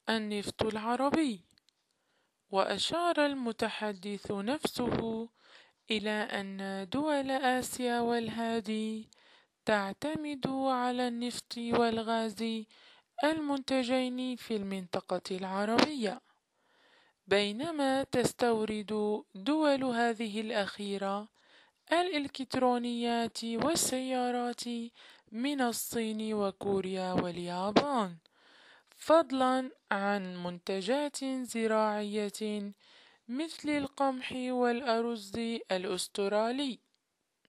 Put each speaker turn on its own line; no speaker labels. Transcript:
النفط العربي. وأشار المتحدث نفسه إلى أن دول آسيا والهادي تعتمد على النفط والغاز المنتجين في المنطقة العربية، بينما تستورد دول هذه الأخيرة الإلكترونيات والسيارات من الصين وكوريا واليابان، فضلا عن منتجات زراعية مثل القمح والأرز الأسترالي.